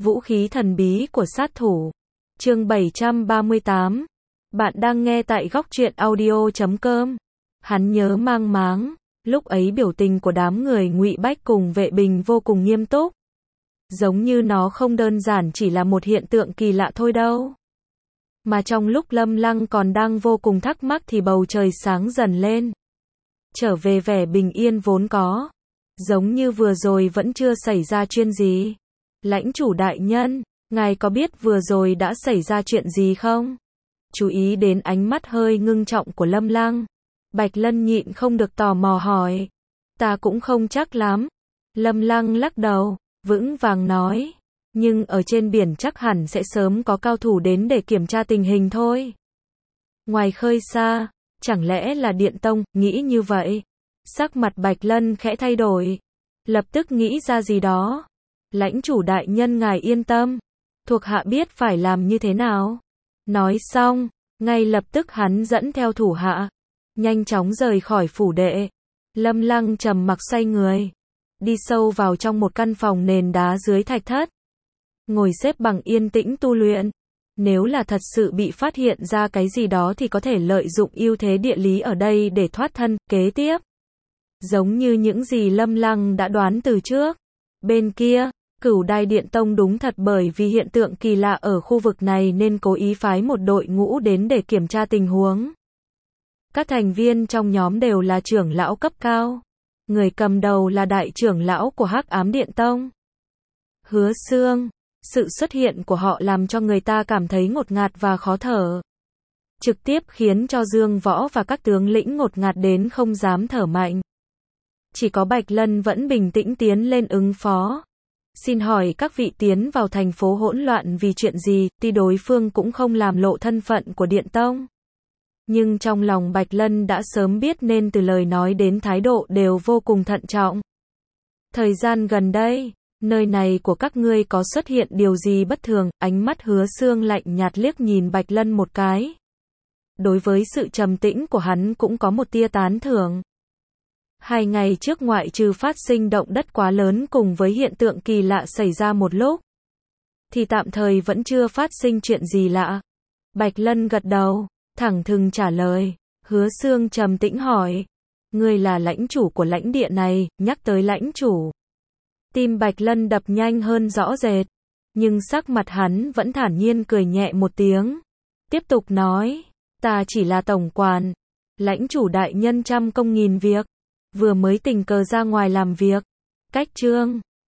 Vũ khí thần bí của sát thủ. Chương 738. Bạn đang nghe tại góc truyện audio.com. Hắn nhớ mang máng, lúc ấy biểu tình của đám người Ngụy Bách cùng Vệ Bình vô cùng nghiêm túc. Giống như nó không đơn giản chỉ là một hiện tượng kỳ lạ thôi đâu. Mà trong lúc Lâm Lăng còn đang vô cùng thắc mắc thì bầu trời sáng dần lên. Trở về vẻ bình yên vốn có. Giống như vừa rồi vẫn chưa xảy ra chuyện gì. Lãnh chủ đại nhân, ngài có biết vừa rồi đã xảy ra chuyện gì không? Chú ý đến ánh mắt hơi ngưng trọng của Lâm Lăng. Bạch Lân nhịn không được tò mò hỏi. Ta cũng không chắc lắm. Lâm Lăng lắc đầu, vững vàng nói. Nhưng ở trên biển chắc hẳn sẽ sớm có cao thủ đến để kiểm tra tình hình thôi. Ngoài khơi xa, chẳng lẽ là Điện Tông, nghĩ như vậy. Sắc mặt Bạch Lân khẽ thay đổi. Lập tức nghĩ ra gì đó. Lãnh chủ đại nhân ngài yên tâm. Thuộc hạ biết phải làm như thế nào. Nói xong, ngay lập tức hắn dẫn theo thủ hạ. Nhanh chóng rời khỏi phủ đệ. Lâm Lăng trầm mặc xoay người. Đi sâu vào trong một căn phòng nền đá dưới thạch thất. Ngồi xếp bằng yên tĩnh tu luyện. Nếu là thật sự bị phát hiện ra cái gì đó thì có thể lợi dụng ưu thế địa lý ở đây để thoát thân, kế tiếp. Giống như những gì Lâm Lăng đã đoán từ trước. Bên kia, Cửu Đài Điện Tông đúng thật bởi vì hiện tượng kỳ lạ ở khu vực này nên cố ý phái một đội ngũ đến để kiểm tra tình huống. Các thành viên trong nhóm đều là trưởng lão cấp cao. Người cầm đầu là đại trưởng lão của Hắc Ám Điện Tông. Hứa Xương. Sự xuất hiện của họ làm cho người ta cảm thấy ngột ngạt và khó thở. Trực tiếp khiến cho Dương Võ và các tướng lĩnh ngột ngạt đến không dám thở mạnh. Chỉ có Bạch Lân vẫn bình tĩnh tiến lên ứng phó. Xin hỏi các vị tiến vào thành phố hỗn loạn vì chuyện gì, tuy đối phương cũng không làm lộ thân phận của Điện Tông. Nhưng trong lòng Bạch Lân đã sớm biết nên từ lời nói đến thái độ đều vô cùng thận trọng. Thời gian gần đây, nơi này của các ngươi có xuất hiện điều gì bất thường, ánh mắt Hứa Xương lạnh nhạt liếc nhìn Bạch Lân một cái. Đối với sự trầm tĩnh của hắn cũng có một tia tán thưởng. 2 ngày trước ngoại trừ phát sinh động đất quá lớn cùng với hiện tượng kỳ lạ xảy ra một lúc, thì tạm thời vẫn chưa phát sinh chuyện gì lạ. Bạch Lân gật đầu, thẳng thừng trả lời. Hứa Xương trầm tĩnh hỏi. Ngươi là lãnh chủ của lãnh địa này, nhắc tới lãnh chủ. Tim Bạch Lân đập nhanh hơn rõ rệt. Nhưng sắc mặt hắn vẫn thản nhiên cười nhẹ một tiếng. Tiếp tục nói. Ta chỉ là tổng quản. Lãnh chủ đại nhân trăm công nghìn việc. Vừa mới tình cờ ra ngoài làm việc. Cách chương